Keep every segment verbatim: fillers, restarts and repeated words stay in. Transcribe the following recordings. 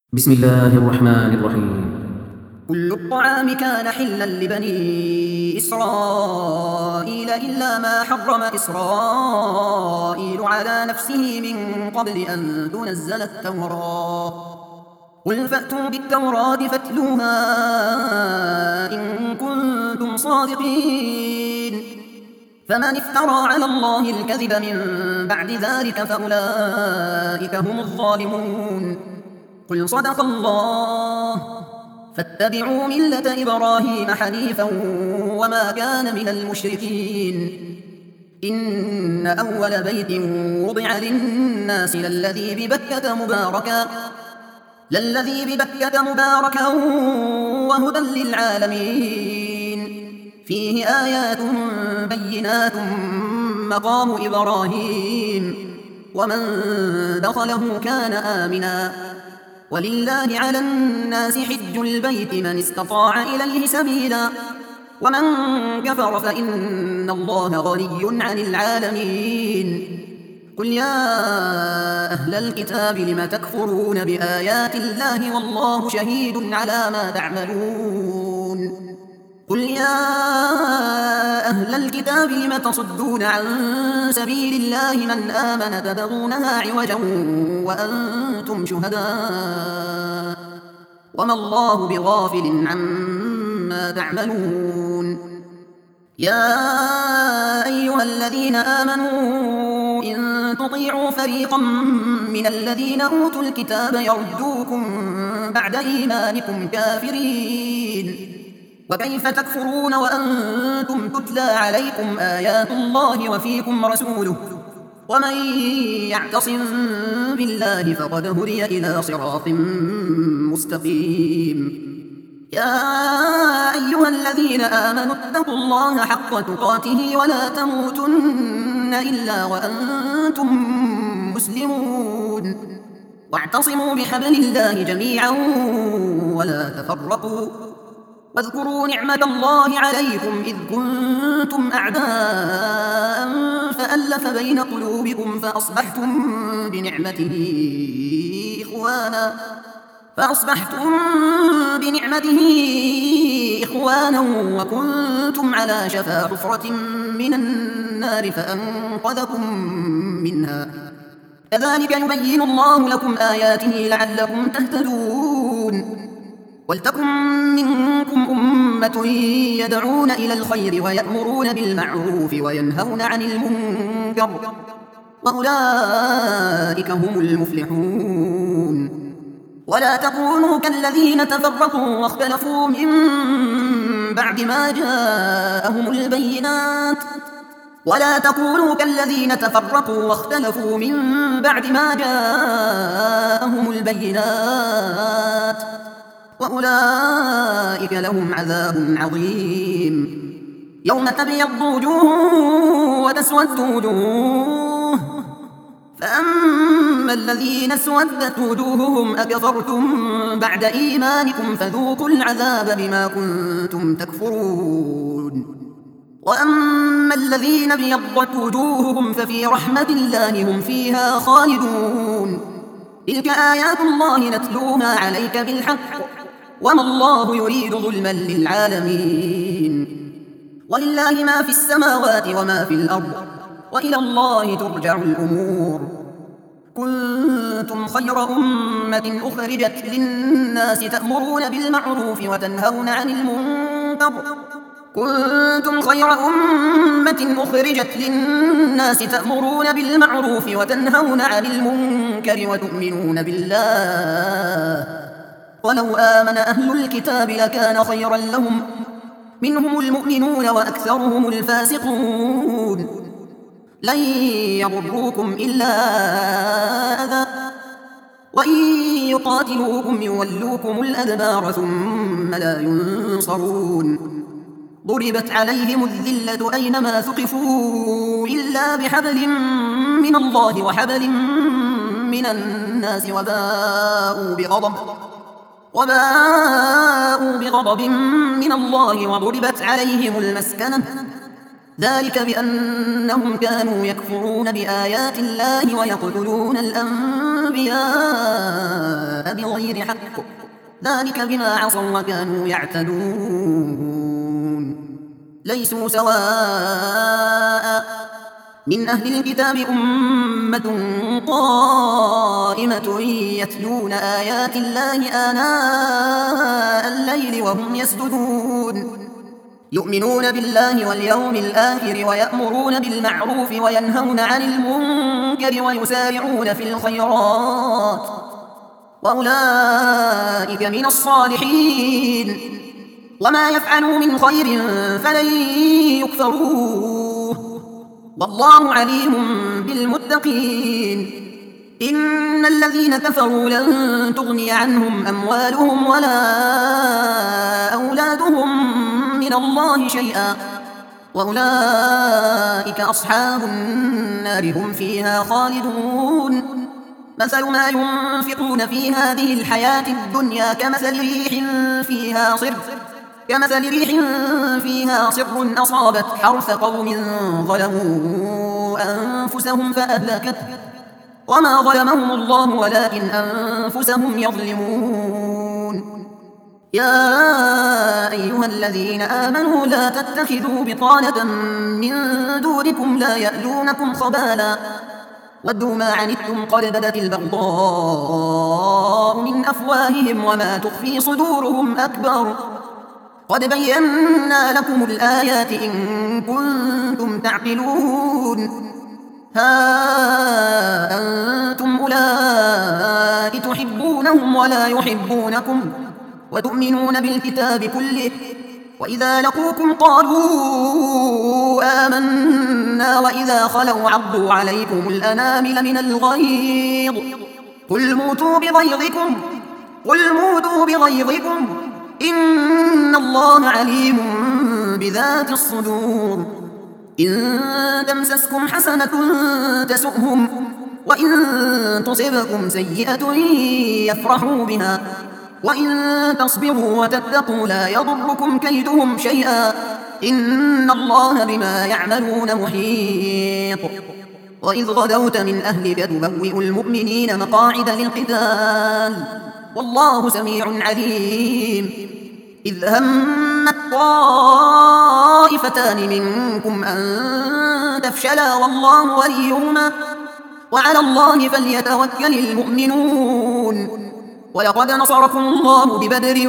بسم الله الرحمن الرحيم. كل الطعام كان حلا لبني إسرائيل إلا ما حرم إسرائيل على نفسه من قبل أن تنزل التوراة. قل فأتوا بالتوراة فاتلوها إن كنتم صادقين. فمن افترى على الله الكذب من بعد ذلك فأولئك هم الظالمون. قل صدق الله فاتبعوا ملة إبراهيم حنيفا وما كان من المشركين. إن أول بيت وضع للناس للذي ببكة مباركا للذي ببكة مباركا وهدى للعالمين. فيه آيات بينات مقام إبراهيم ومن دخله كان آمنا. ولله على الناس حج البيت من استطاع إليه سبيلا ومن كفر فإن الله غني عن العالمين. قل يا أهل الكتاب لم تكفرون بآيات الله والله شهيد على ما تعملون. قل يا أهل الكتاب لم تصدون عن سبيل الله من آمن تبغونها عوجا وأنتم شهداء وما الله بغافل عما تعملون. يا أيها الذين آمنوا إن تطيعوا فريقا من الذين أوتوا الكتاب يردوكم بعد إيمانكم كافرين. وكيف تكفرون وأنتم تتلى عليكم آيات الله وفيكم رسوله ومن يعتصم بالله فقد هدي إلى صراط مستقيم. يا أيها الذين آمنوا اتقوا الله حق تقاته ولا تموتن إلا وأنتم مسلمون. واعتصموا بحبل الله جميعا ولا تفرقوا. واذكروا نعمة الله عليكم إذ كنتم أعداء فألف بين قلوبكم فأصبحتم بنعمته إخوانا فأصبحتم بنعمته إخوانا وكنتم على شفا حفرة من النار فأنقذكم منها. كذلك يبين الله لكم آياته لعلكم تهتدون. ولتكن منكم أمة يدعون إلى الخير ويأمرون بالمعروف وينهون عن المنكر وأولئك هم المفلحون. ولا تكونوا كالذين تفرقوا واختلفوا من بعد ما جاءهم البينات ولا تكونوا كالذين تفرقوا واختلفوا من بعد ما جاءهم البينات وأولئك لهم عذاب عظيم. يوم تبيض وجوه وتسود وجوه فأما الذين اسودت وجوههم أكفرتم بعد إيمانكم فذوقوا العذاب بما كنتم تكفرون. وأما الذين ابيضت وجوههم ففي رحمة الله هم فيها خالدون. تلك آيات الله نتلوها عليك بالحق وما الله يريد ظلما للعالمين. ولله ما في السماوات وما في الأرض وإلى الله ترجع الأمور. كنتم خير أمة أخرجت للناس تأمرون بالمعروف وتنهون عن المنكر كنتم خير أمة أخرجت للناس تأمرون بالمعروف وتنهون عن المنكر وتؤمنون بالله. ولو آمن أهل الكتاب لكان خيرا لهم منهم المؤمنون وأكثرهم الفاسقون. لن يضروكم إلا أذى وإن يقاتلوكم يولوكم الأدبار ثم لا ينصرون. ضربت عليهم الذلة أينما ثقفوا إلا بحبل من الله وحبل من الناس وباءوا بغضب وباءوا بغضب من الله وضربت عليهم المسكنة ذلك بأنهم كانوا يكفرون بآيات الله ويقتلون الأنبياء بغير حق، ذلك بما عصوا وكانوا يعتدون. ليسوا سواء من أهل الكتاب أمة قائمة يتلون آيات الله آناء الليل وهم يسجدون، يؤمنون بالله واليوم الآخر ويأمرون بالمعروف وينهون عن المنكر ويسارعون في الخيرات، وأولئك من الصالحين، وما يفعلوا من خير فلن يكفروه، والله عليم بالمتقين. إن الذين كفروا لن تغني عنهم أموالهم ولا أولادهم من الله شيئا، وأولئك أصحاب النار هم فيها خالدون. مثل ما ينفقون في هذه الحياة الدنيا كمثل ريح فيها صر كمثل ريح فيها صر أصابت حرث قوم ظلموا أنفسهم فأهلكته، وما ظلمهم الله ولكن أنفسهم يظلمون. يا أيها الذين آمنوا لا تتخذوا بطانة من دونكم لا يألونكم خبالا ودوا ما عنتم قد بدت البغضاء من أفواههم وما تخفي صدورهم أكبر، قد بينا لكم الآيات إن كنتم تعقلون. ها أنتم أولئك تحبونهم ولا يحبونكم وتؤمنون بالكتاب كله، وإذا لقوكم قالوا آمنا وإذا خلوا عضوا عليكم الأنامل من الغيظ قل موتوا بغيظكم قل موتوا بغيظكم إن الله عليم بذات الصدور. إن تمسسكم حسنة تسؤهم وإن تصبكم سيئة يفرحوا بها وإن تصبروا وتتقوا لا يضركم كيدهم شيئا إن الله بما يعملون محيط. وإذ غدوت من أهلك تبوئ المؤمنين مقاعد للقتال والله سميع عليم. إذ همت طائفتان منكم أن تفشلا والله وليهما وعلى الله فليتوكل المؤمنون. ولقد نصركم الله ببدر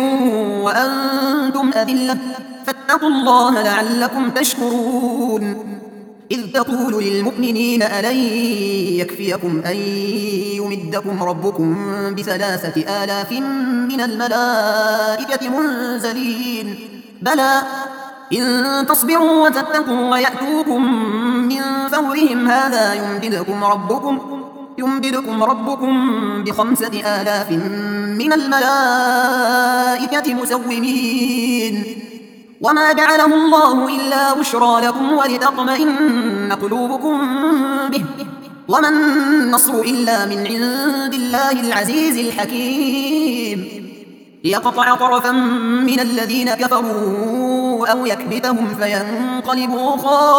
وأنتم أذلة فاتقوا الله لعلكم تشكرون. إذ تقول للمؤمنين ألن يكفيكم أن يمدكم ربكم بثلاثة آلاف من الملائكة منزلين بلى إن تصبروا وتتقوا ويأتوكم من فورهم هذا يمددكم ربكم يمددكم ربكم بخمسة آلاف من الملائكة مسومين. وما جعله الله إلا بشرى لكم ولتطمئن قلوبكم به وما النصر إلا من عند الله العزيز الحكيم. ليقطع طرفا من الذين كفروا أو يكبتهم فينقلبوا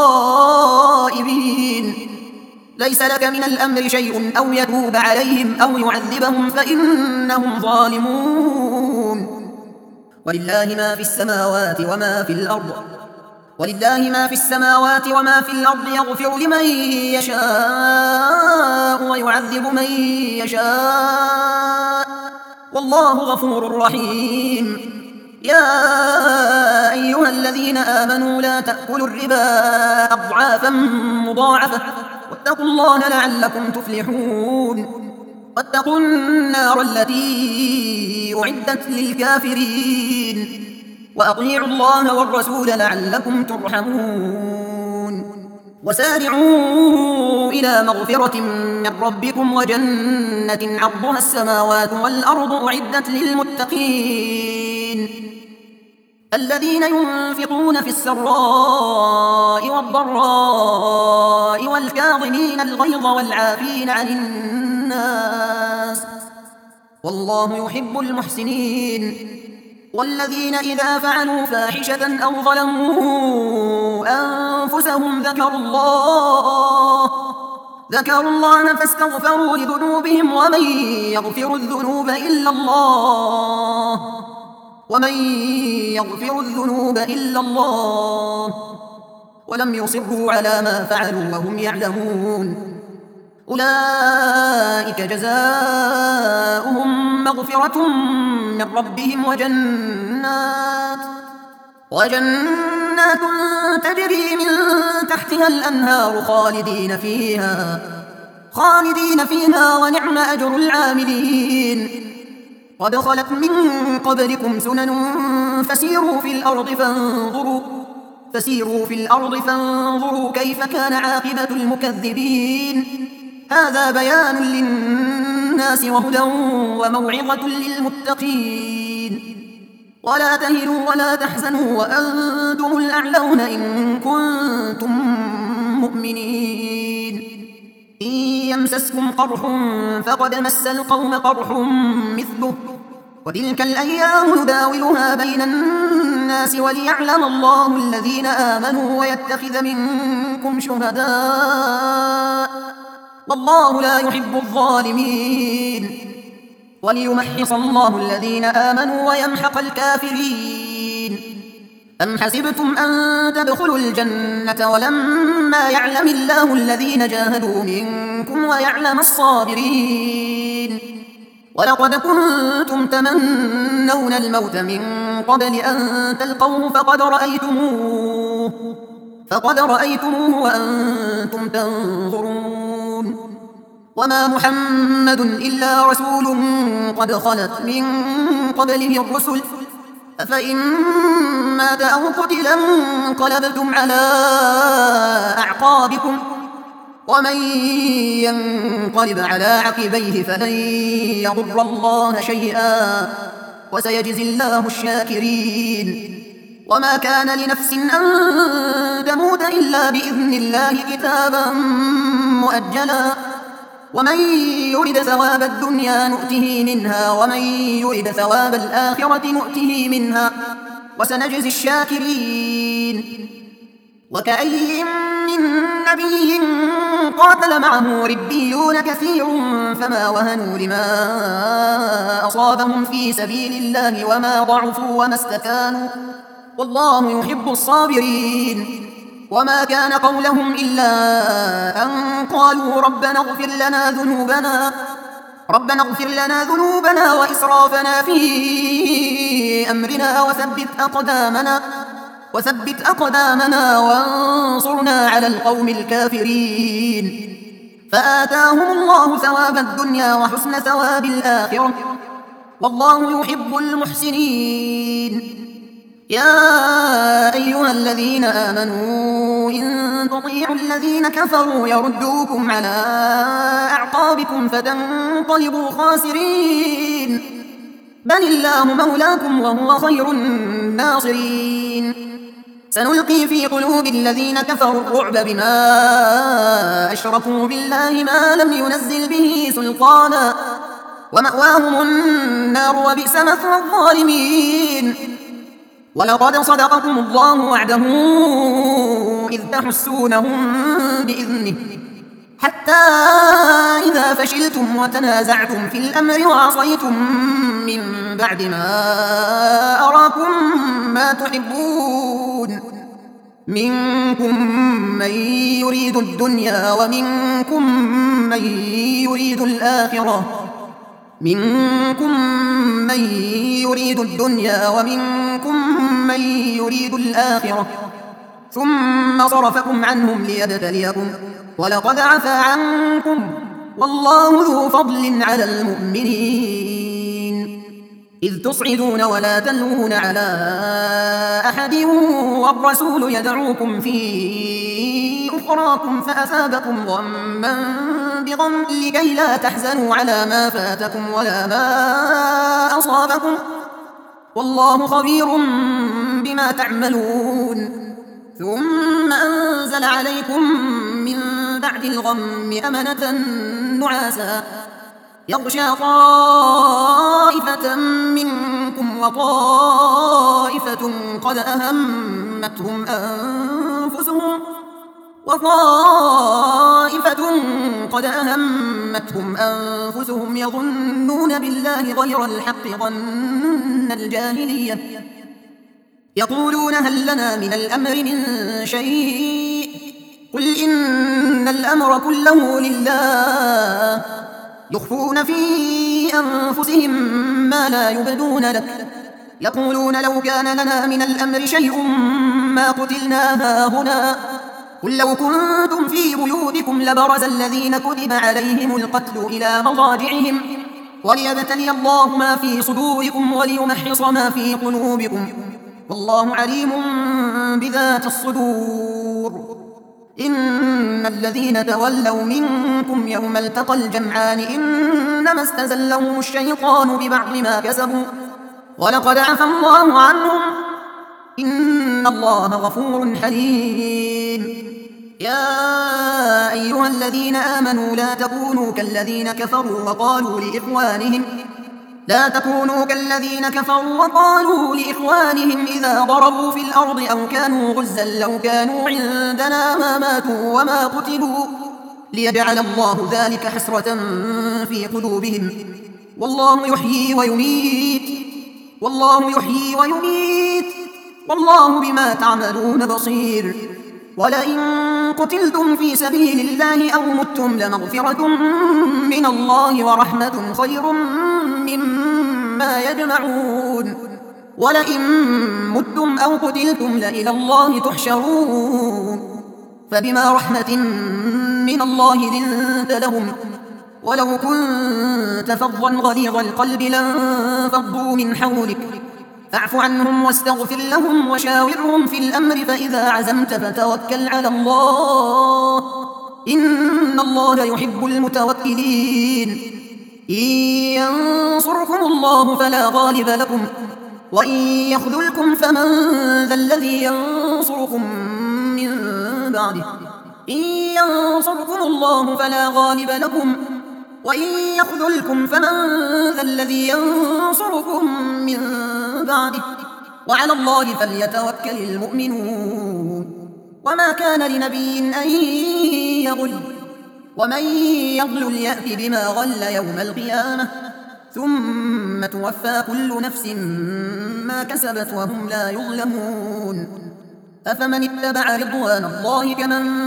خائبين. ليس لك من الأمر شيء أو يتوب عليهم أو يعذبهم فإنهم ظالمون. ولله ما في السماوات وما في الأرض ولله ما في السماوات وما في الأرض يغفر لمن يشاء ويعذب من يشاء والله غفور رحيم. يا أيها الذين آمنوا لا تأكلوا الربا أضعافا مضاعفة واتقوا الله لعلكم تفلحون. واتقوا النار التي أعدت للكافرين وأطيعوا الله والرسول لعلكم ترحمون. وسارعوا إلى مغفرة من ربكم وجنة عرضها السماوات والأرض أعدت للمتقين الذين ينفقون في السراء والضراء والكاظمين الغيظ والعافين عن الناس والله يحب المحسنين. والذين إذا فعلوا فاحشة أو ظلموا أنفسهم ذكروا الله ذكروا الله فاستغفروا لذنوبهم ومن يغفر الذنوب إلا الله ومن يغفر الذنوب إلا الله ولم يصروا على ما فعلوا وهم يعلمون أولئك جزاؤهم مغفرة من ربهم وجنات وجنات تجري من تحتها الأنهار خالدين فيها خالدين فيها ونعم أجر العاملين قد خلت من قبلكم سنن فسيروا في الأرض فانظروا فسيروا في الأرض فانظروا كيف كان عاقبة المكذبين هذا بيان للناس وهدى وموعظة للمتقين ولا تهنوا ولا تحزنوا وأنتم الأعلون إن كنتم مؤمنين إن يمسسكم قرح فقد مس القوم قرح مثله وتلك الأيام نداولها بين الناس وليعلم الله الذين آمنوا ويتخذ منكم شهداء والله لا يحب الظالمين وليمحص الله الذين آمنوا ويمحق الكافرين أم حسبتم أن تدخلوا الجنة ولما يعلم الله الذين جاهدوا منكم ويعلم الصابرين ولقد كنتم تمنون الموت من قبل أن تلقوه فقد رأيتموه فقد رأيتموه وأنتم تنظرون وما محمد إلا رسول قد خلت من قبله الرسل أفإن مات أو قتل انقلبتم على أعقابكم ومن ينقلب على عقبيه فلن يضر الله شيئا وسيجزي الله الشاكرين وما كان لنفس أن تموت إلا بإذن الله كتابا مؤجلا ومن يرد ثواب الدنيا نؤته منها ومن يرد ثواب الآخرة نؤته منها وسنجزي الشاكرين وكأي من نبي قاتل معه ربيون كثير فما وهنوا لما أصابهم في سبيل الله وما ضعفوا وما استكانوا والله يحب الصابرين وما كان قولهم إلا أن قالوا ربنا اغفر لنا ذنوبنا ربنا اغفر لنا ذنوبنا وإسرافنا في أمرنا وثبت أقدامنا وثبت أقدامنا وانصرنا على القوم الكافرين فآتاهم الله ثواب الدنيا وحسن ثواب الآخرة والله يحب المحسنين يا أيها الذين آمنوا إن تطيعوا الذين كفروا يردوكم على أعقابكم فتنقلبوا خاسرين بل الله مولاكم وهو خير الناصرين سنلقي في قلوب الذين كفروا الرعب بما أشركوا بالله ما لم ينزل به سلطانا ومأواهم النار وبئس مثوى الظالمين ولقد صدقكم الله وعده إذ تحسونهم بإذنه حتى إذا فشلتم وتنازعتم في الأمر وعصيتم من بعد ما أراكم ما تحبون منكم من يريد الدنيا ومنكم من يريد الآخرة منكم من يريد الدنيا ومنكم من يريد الآخرة ثم صرفكم عنهم ليبتليكم ولقد عفا عنكم والله ذو فضل على المؤمنين إذ تصعدون ولا تلوون على أحد والرسول يدعوكم في أخراكم فأثابكم غما بغم لكي لا تحزنوا على ما فاتكم ولا ما أصابكم والله خبير بما تعملون ثم أنزل عليكم من بعد الغم أمنة نعاسا يغشى طائفة منكم وطائفة قد أهمتهم أنفسهم وطائفة قد أهمتهم أنفسهم يظنون بالله غير الحق ظن الجاهلية يقولون هل لنا من الأمر من شيء قل إن الأمر كله لله يخفون في أنفسهم ما لا يبدون لك يقولون لو كان لنا من الأمر شيء ما قتلنا هاهنا قل لو كنتم في بيوتكم لبرز الذين كتب عليهم القتل إلى مضاجعهم وليبتلي الله ما في صدوركم وليمحص ما في قلوبكم والله عليم بذات الصدور إن الذين تولوا منكم يوم التقى الجمعان إنما استزلهم الشيطان ببعض ما كسبوا ولقد عفى الله عنهم إن الله غفور حليم يا أيها الذين آمنوا لا تكونوا كالذين كفروا وقالوا لإخوانهم لا تكونوا كالذين كفروا وقالوا لإخوانهم إذا ضربوا في الأرض أو كانوا غزا لو كانوا عندنا ما ماتوا وما قتلوا ليجعل الله ذلك حسرة في قلوبهم والله يحيي ويميت والله يحيي ويميت والله بما تعملون بصير ولئن قتلتم في سبيل الله أو متم لمغفرة من الله ورحمة خير مما يجمعون ولئن متم أو قتلتم لإلى الله تحشرون فبما رحمة من الله لنت لهم ولو كنت فظا غليظ القلب لانفضوا من حولك فاعف عنهم واستغفر لهم وشاورهم في الأمر فإذا عزمت فتوكل على الله إن الله يحب المتوكلين إن ينصركم الله فلا غالب لكم وإن يخذلكم فمن ذا الذي ينصركم من بعده إن ينصركم الله فلا غالب لكم وإن يخذلكم فمن ذا الذي ينصركم من بعده وعلى الله فليتوكل المؤمنون وما كان لنبي أن يغل ومن يغل يأت بما غل يوم القيامة ثم توفى كل نفس ما كسبت وهم لا يظلمون أفمن اتبع رضوان الله كمن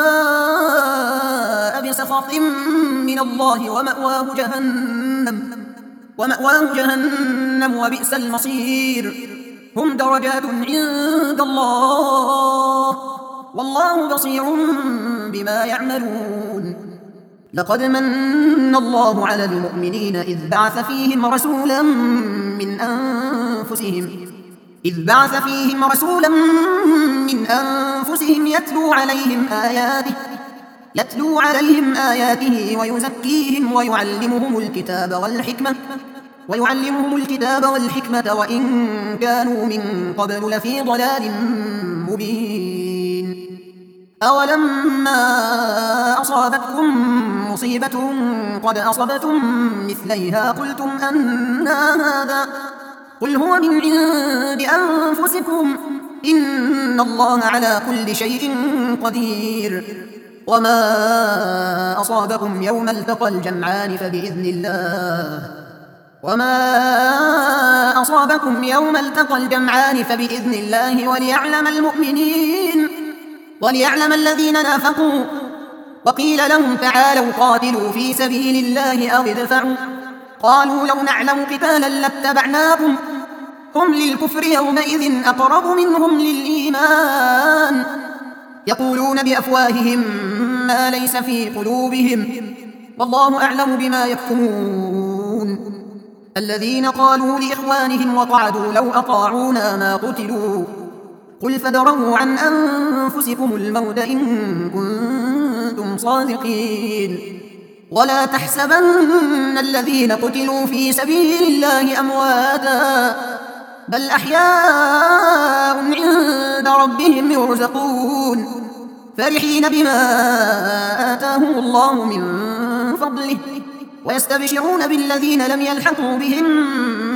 باء بسخط من الله ومأواه جهنم ومأواه جهنم وبئس المصير هم درجات عند الله والله بصير بما يعملون لقد من الله على المؤمنين إذ بعث فيهم رسولا من أنفسهم إذ بعث فيهم رسولا من أنفسهم يتلو عليهم آياته يتلو عليهم آياته ويزكيهم ويعلمهم الكتاب والحكمة ويعلمهم الكتاب والحكمة وإن كانوا من قبل لفي ضلال مبين أولما أصابتكم مصيبة قد أصبتم مثليها قلتم أنى هذا قل هو من عند أنفسكم إن الله على كل شيء قدير وما أصابكم يوم التقى الجمعان فبإذن الله وما أصابكم يوم التقى الجمعان فبإذن الله وليعلم المؤمنين وليعلم الذين نافقوا وقيل لهم تعالوا قاتلوا في سبيل الله أو ادفعوا قالوا لو نعلم قتالا لاتبعناكم هم للكفر يومئذ أقرب منهم للإيمان يقولون بأفواههم ما ليس في قلوبهم والله أعلم بما يكتمون الذين قالوا لإخوانهم وقعدوا لو أطاعونا ما قتلوا قل فادروا عن أنفسكم الموت إن كنتم صادقين ولا تحسبن الذين قتلوا في سبيل الله أمواتا بل أحياء عند ربهم يرزقون فرحين بما آتاهم الله من فضله ويستبشرون بالذين لم يلحقوا بهم من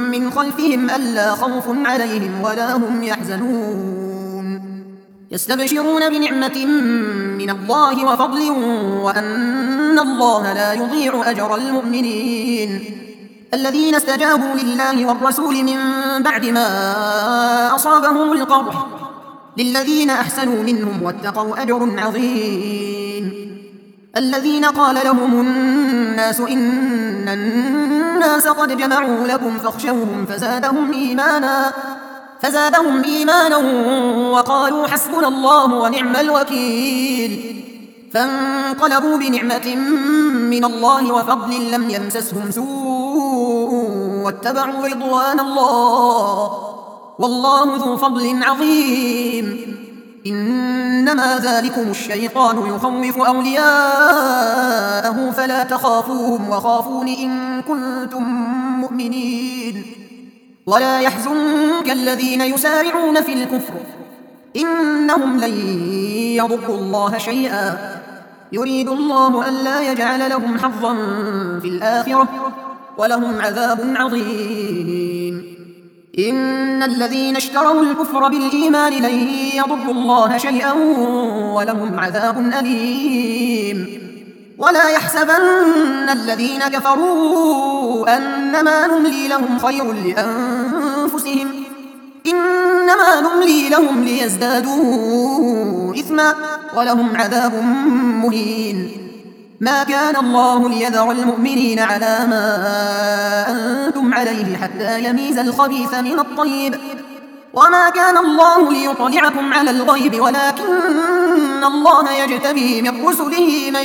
خلفهم ألا خوف عليهم ولا هم يحزنون يستبشرون بنعمة من الله وفضل وأن الله لا يضيع أجر المؤمنين الذين استجابوا لله والرسول من بعد ما أصابهم القرح للذين أحسنوا منهم واتقوا أجر عظيم الذين قال لهم الناس إن الناس قد جمعوا لكم فاخشوهم فزادهم إيمانا فزادهم إيمانا وقالوا حسبنا الله ونعم الوكيل فانقلبوا بنعمة من الله وفضل لم يمسسهم سوء واتبعوا رضوان الله والله ذو فضل عظيم إنما ذلكم الشيطان يخوف أولياءه فلا تخافوهم وخافون إن كنتم مؤمنين ولا يحزنك الذين يسارعون في الكفر إنهم لن يضروا الله شيئا يريد الله ألا يجعل لهم حظا في الآخرة ولهم عذاب عظيم إن الذين اشتروا الكفر بالإيمان لن يضروا الله شيئا ولهم عذاب أليم ولا يحسبن الذين كفروا أنما نملي لهم خير لأنفسهم إنما نملي لهم ليزدادوا إثما ولهم عذاب مهين ما كان الله ليذر المؤمنين على ما أنتم عليه حتى يميز الخبيث من الطيب وما كان الله ليطلعكم على الغيب ولكن الله يجتبي من رسله من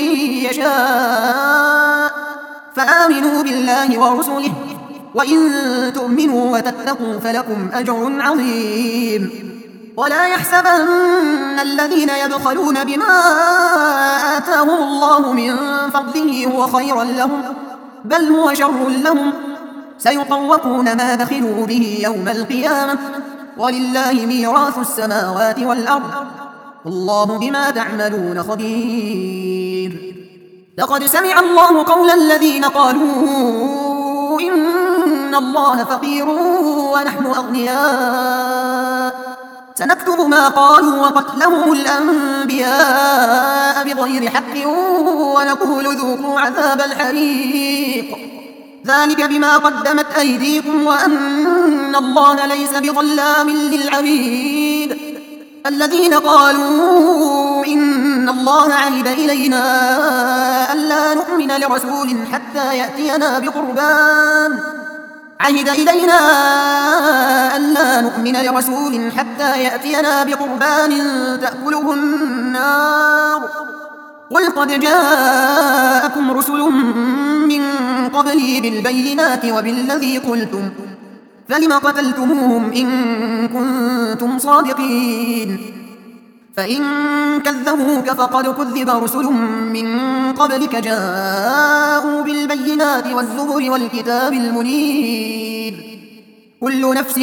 يشاء فآمنوا بالله ورسله وإن تؤمنوا وتتقوا فلكم أجر عظيم ولا يحسبن الذين يبخلون بما آتاهم الله من فضله هو خيرا لهم بل هو شر لهم سيطوقون ما بخلوا به يوم القيامة ولله ميراث السماوات والأرض والله بما تعملون خبير لقد سمع الله قول الذين قالوا إن الله فقير ونحن أغنياء سنكتب ما قالوا وقتلهم الأنبياء بغير حق ونقول ذوقوا عذاب الحريق ذلك بما قدمت أيديكم وأن الله ليس بظلام للعبيد الذين قالوا إن الله عهد إلينا ألا نؤمن لرسول حتى يأتينا بقربان عهد إلينا ألا نؤمن لرسول حتى يأتينا بقربان تأكله النار قل قد جاءكم رسل من قبلي بالبينات وبالذي قلتم فلم قتلتموهم إن كنتم صادقين فإن كذبوك فقد كذب رسل من قبلك جاءوا بالبينات والزبر والكتاب المنير كل نفس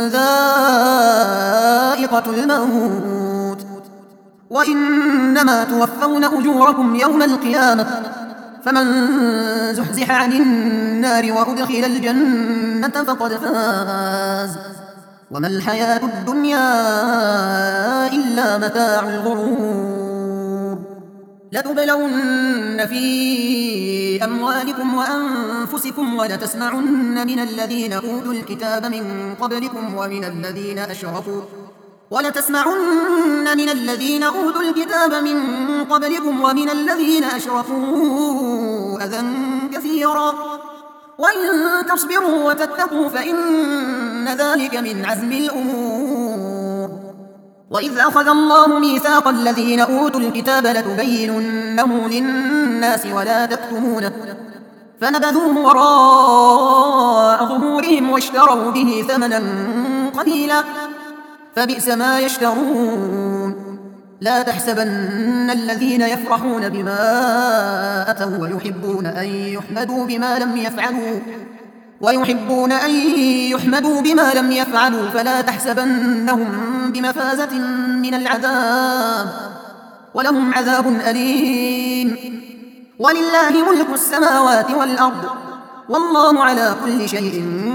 ذائقة الموت وإنما توفون أجوركم يوم القيامة فمن زحزح عن النار وأدخل الجنة فقد فاز وما الحياة الدنيا إلا متاع الغرور لتبلون في أموالكم وأنفسكم ولتسمعن من الذين أوتوا الكتاب من قبلكم ومن الذين أشركوا ولتسمعن من الذين أوتوا الكتاب من قبلكم ومن الذين أشركوا أذى كثيرا وإن تصبروا وتتقوا فإن ذلك من عزم الأمور وإذ أخذ الله ميثاق الذين أوتوا الكتاب لتبيننه للناس ولا تكتمونه فنبذوه وراء ظهورهم واشتروا به ثمنا قليلا فبئس ما يشترون لا تحسبن الذين يفرحون بما أتوا ويحبون أن يحمدوا بما لم يفعلوا ويحبون أن يحمدوا بما لم يفعلوا فلا تحسبنهم بمفازة من العذاب ولهم عذاب أليم ولله ملك السماوات والأرض والله على كل شيء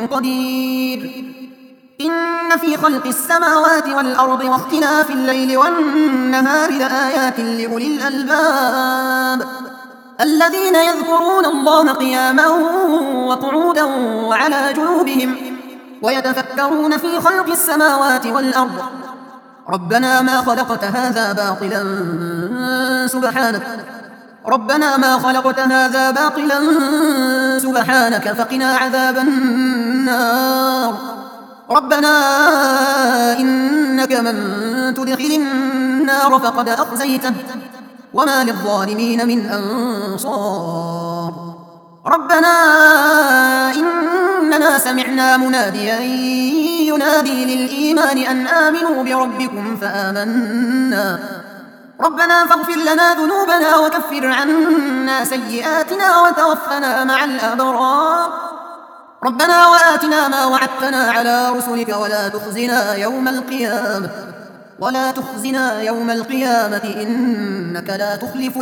قدير إن في خلق السماوات والأرض واختلاف الليل والنهار لآيات لأولي الألباب الذين يذكرون الله قياما وقعودا وعلى جنوبهم ويتفكرون في خلق السماوات والأرض ربنا ما خلقت هذا باطلا سبحانك ربنا ما خلقت هذا باطلا سبحانك فقنا عذاب النار ربنا إنك من تدخل النار فقد أخزيته وما للظالمين من أنصار ربنا إننا سمعنا مناديا ينادي للإيمان أن آمنوا بربكم فآمنا ربنا فاغفر لنا ذنوبنا وكفر عنا سيئاتنا وتوفنا مع الأبرار ربنا وآتنا ما وعدتنا على رسلك ولا تخزنا يوم القيامة ولا تخزنا يوم القيامة إنك لا تخلف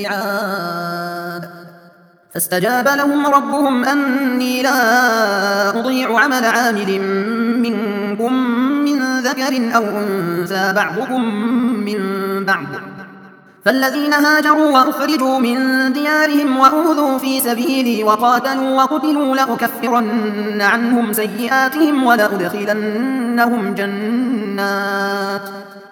الميعاد فاستجاب لهم ربهم أني لا أضيع عمل عامل منكم من ذكر أو أنثى بعضكم من بعض فالذين هاجروا وأخرجوا من ديارهم وأوذوا في سبيلي وقاتلوا وقتلوا لأكفرن عنهم سيئاتهم ولأدخلنهم جنات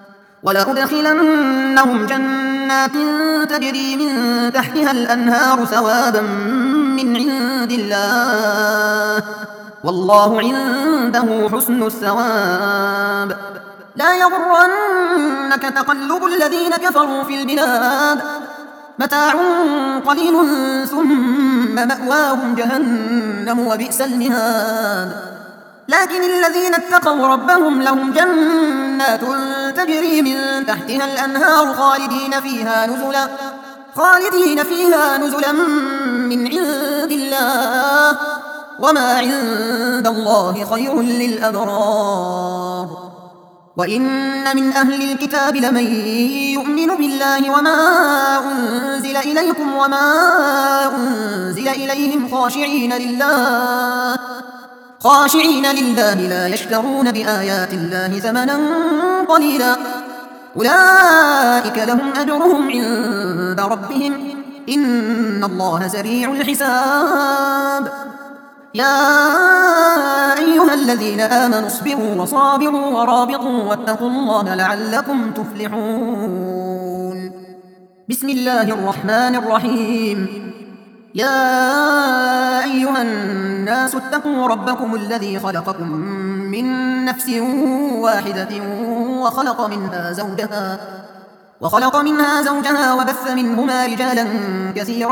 ولأدخلنهم جنات تجري من تحتها الأنهار ثوابا من عند الله والله عنده حسن الثواب لا يغرنك تقلب الذين كفروا في البلاد متاع قليل ثم مأواهم جهنم وبئس المهاد لكن الذين اتقوا ربهم لهم جنات تجري من تحتها الأنهار خالدين فيها نزلا خالدين فيها نزلا من عند الله وما عند الله خير للأبرار وإن من أهل الكتاب لمن يؤمن بالله وما أنزل إليكم وما أنزل إليهم خاشعين لله خاشعين لله لا يشترون بآيات الله ثمنا قليلا أولئك لهم أجرهم عند ربهم إن الله سريع الحساب يا أيها الذين آمنوا اصبروا وصابروا ورابطوا واتقوا الله لعلكم تفلحون بسم الله الرحمن الرحيم يا أيها الناس اتقوا ربكم الذي خلقكم من نفس واحدة وخلق منها زوجها وخلق منها زوجها وبث منهما رجالا كثيرا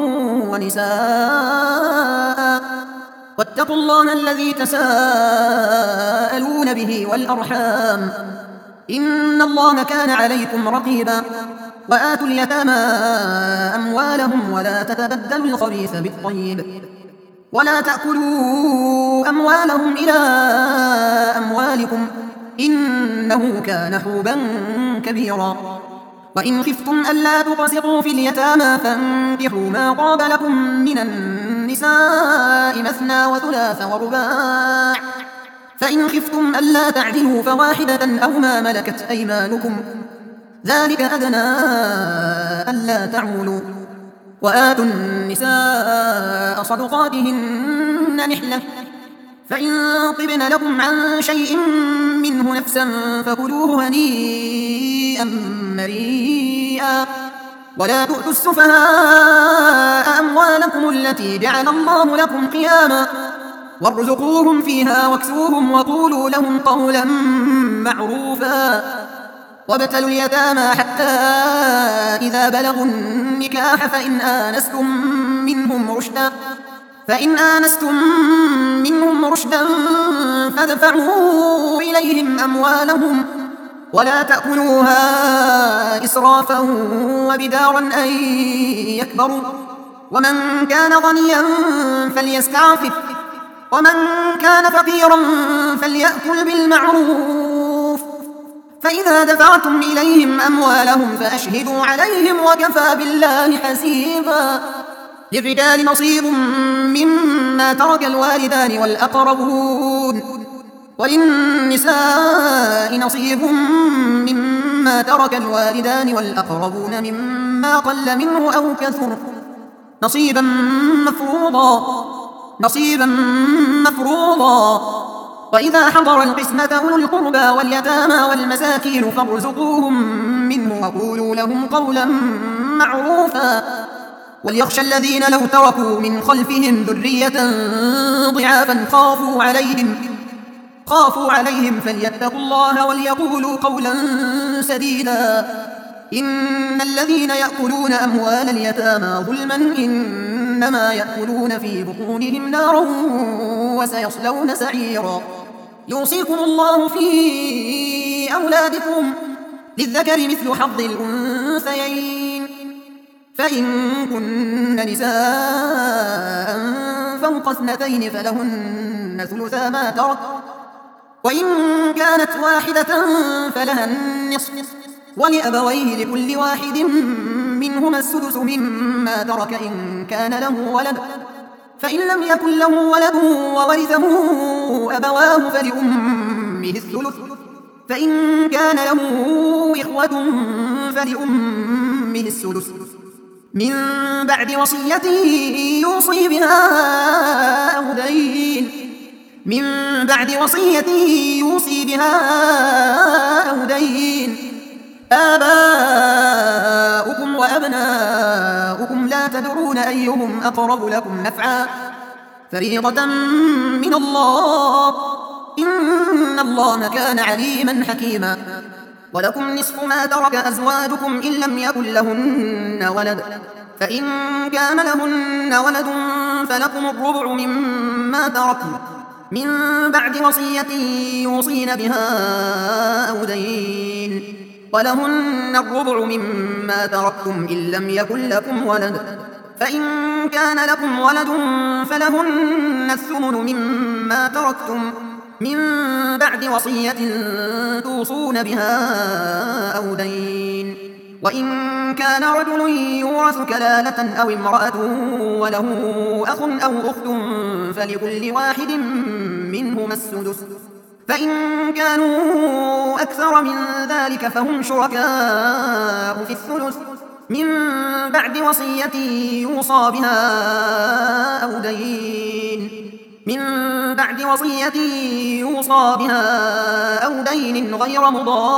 ونساء واتقوا الله الذي تساءلون به والأرحام إن الله كان عليكم رقيبا وآتوا اليتامى أموالهم ولا تتبدلوا الخبيث بالطيب ولا تأكلوا أموالهم إلى أموالكم إنه كان حوبا كبيرا وإن خفتم ألا تقسطوا في اليتامى فانكحوا ما طاب لكم من النساء مثنى وثلاث ورباع فإن خفتم ألا تعدلوا فواحدة أو ما ملكت أيمانكم ذلك أدنى ألا تعولوا وآتوا النساء صدقاتهن نحلة فإن طبن لكم عن شيء منه نفسا فكلوه هنيئا مريئا ولا تؤتوا السفهاء أموالكم التي جعل الله لكم قياما وارزقوهم فيها واكسوهم وقولوا لهم قولا معروفا وابتلوا اليتامى حتى إذا بلغوا النكاح فإن آنستم منهم رشدا فإن آنستم منهم رشدا فادفعوا إليهم أموالهم ولا تأكلوها إسرافا وبدارا أن يكبروا ومن كان غنيا فليستعفف ومن كان فقيرا فليأكل بالمعروف فإذا دفعتم إليهم أموالهم فأشهدوا عليهم وكفى بالله حسيبا للرجال نصيب مما ترك الوالدان والأقربون وللنساء نصيب مما ترك الوالدان والأقربون مما قل منه أو كثر نصيبا مفروضا نصيبا مفروضا وإذا حضر القسمة أولو القربى واليتامى والمساكين فارزقوهم منه وقولوا لهم قولا معروفا وليخشى الذين لو تركوا من خلفهم ذرية ضعافا خافوا عليهم خافوا عليهم فليتقوا الله وليقولوا قولا سديدا إن الذين يأكلون أموال اليتامى ظلما إنما يأكلون في بطونهم نارا وسيصلون سعيرا يوصيكم الله في أولادكم للذكر مثل حظ الأنثيين فإن كن نساء فوق اثنتين فلهن ثلثا ما ترك وإن كانت واحدة فلها النصف ولأبويه لكل واحد منهما السدس مما ترك إن كان له ولد فإن لم يكن له ولد وورثه أبواه فلأمه الثلث فإن كان له إخوة فلأمه السدس من بعد وصية يوصي بها أو دين من بعد وصية يوصي بها أو دين آباؤكم وأبناؤكم لا تدرون أيهم أقرب لكم نفعا فريضة من الله إن الله كان عليما حكيما ولكم نصف ما ترك أزواجكم إن لم يكن لهن ولد فإن كان لهن ولد فلكم الربع مما تركن من بعد وصية يوصين بها أو دين ولهن الربع مما تركتم إن لم يكن لكم ولد فإن كان لكم ولد فلهن الثمن مما تركتم من بعد وصية توصون بها أو دين وإن كان رجل يورث كلالة أو امرأة وله أخ أو أخت فلكل واحد منهما السدس فإن كانوا أكثر من ذلك فهم شركاء في الثلث من بعد وصية يوصى بها أو دين من بعد وصية يوصى بها أو دين غير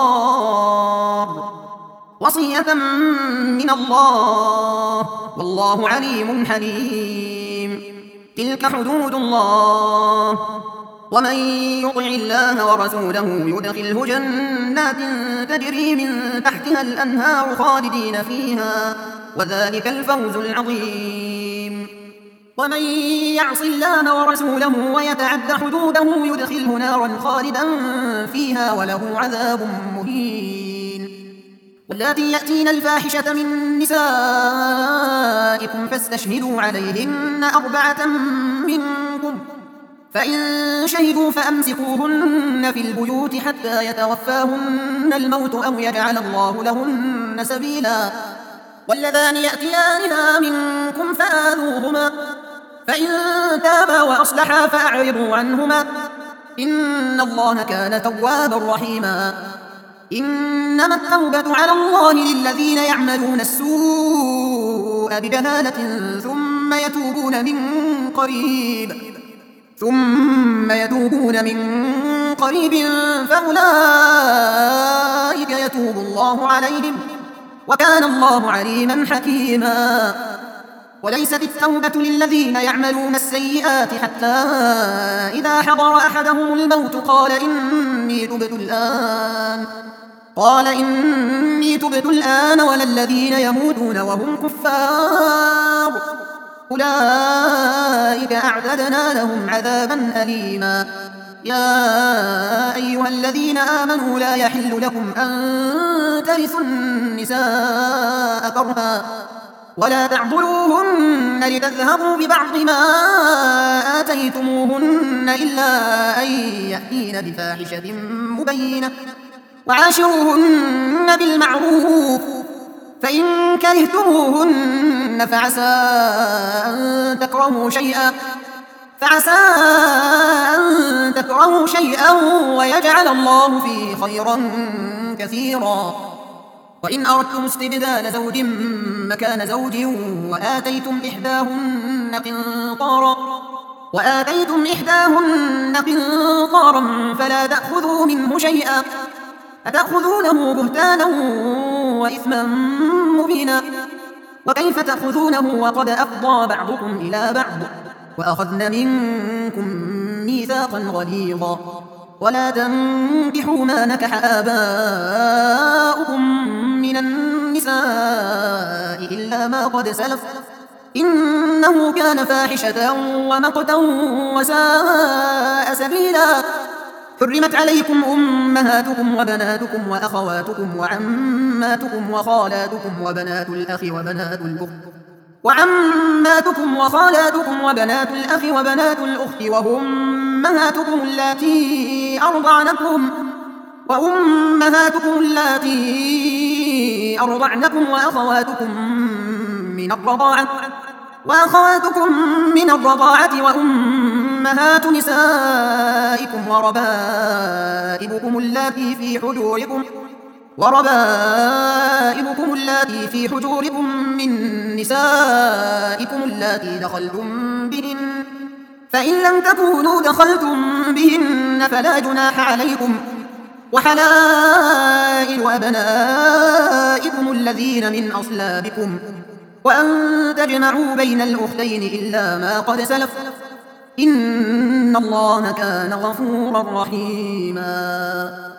مضار وصية من الله والله عليم حليم تلك حدود الله ومن يطع الله ورسوله يدخله جنات تجري من تحتها الأنهار خالدين فيها وذلك الفوز العظيم ومن يعص الله ورسوله ويتعد حدوده يدخله نارا خالدا فيها وله عذاب مهين واللاتي يأتين الفاحشة من نسائكم فاستشهدوا عليهن أربعة منكم فإن شهدوا فأمسكوهن في البيوت حتى يتوفاهن الموت أو يجعل الله لهن سبيلا واللذان يأتيانها منكم فآذوهما فإن تابا وأصلحا فأعرضوا عنهما إن الله كان توابا رحيما إنما التوبة على الله للذين يعملون السوء بجهالة ثم يتوبون من قريب ثم يتوبون من قريب فأولئك يتوب الله عليهم وكان الله عليما حكيما وليست التوبة للذين يعملون السيئات حتى إذا حضر أحدهم الموت قال إني تبت الآن قال إني تبت الآن ولا الذين يموتون وهم كفار أولئك أعتدنا لهم عذابا أليما يا أيها الذين آمنوا لا يحل لكم أن ترثوا النساء كرها ولا تعضلوهن لتذهبوا ببعض ما آتيتموهن إلا أن يأتين بفاحشة مبينة وعاشروهن بالمعروف فإن كرهتموهن أرادتن فعسى أن تكرهوا شيئا فعسى أن تكرهوا شيئا ويجعل الله فيه خيرا كثيرا. وإن أردتم استبدال زوج مكان زوج وآتيتم إحداهن قنطارا وآتيتم إحداهن قنطارا فلا تأخذوا منه شيئا أتأخذونه بهتانا وإثما مبينا. وكيف تأخذونه وقد أفضى بعضكم إلى بعض وأخذن منكم ميثاقا غليظا. ولا تنكحوا ما نكح آباؤكم من النساء إلا ما قد سلف إنه كان فاحشة ومقتا وساء سبيلا. حرمت عليكم أمهاتكم وبناتكم وأخواتكم وعماتكم وخالاتكم وبنات الأخ وبنات الأخت وعماتكم وخالاتكم وبنات الأخ وبنات الأخت وأمهاتكم اللاتي أرضعنكم وأمهاتكم اللاتي أرضعنكم وأخواتكم من الرضاعة وأخواتكم من الرضاعة وأمهات نسائكم وربائبكم اللاتي في حجوركم وربائبكم اللاتي في حجوركم من نسائكم اللاتي دخلتم بهن فإن لم تكونوا دخلتم بهن فلا جناح عليكم. وحلائل أبنائكم الذين من أصلابكم وأن تجمعوا بين الأختين إلا ما قد سلف إن الله كان غفورا رحيما.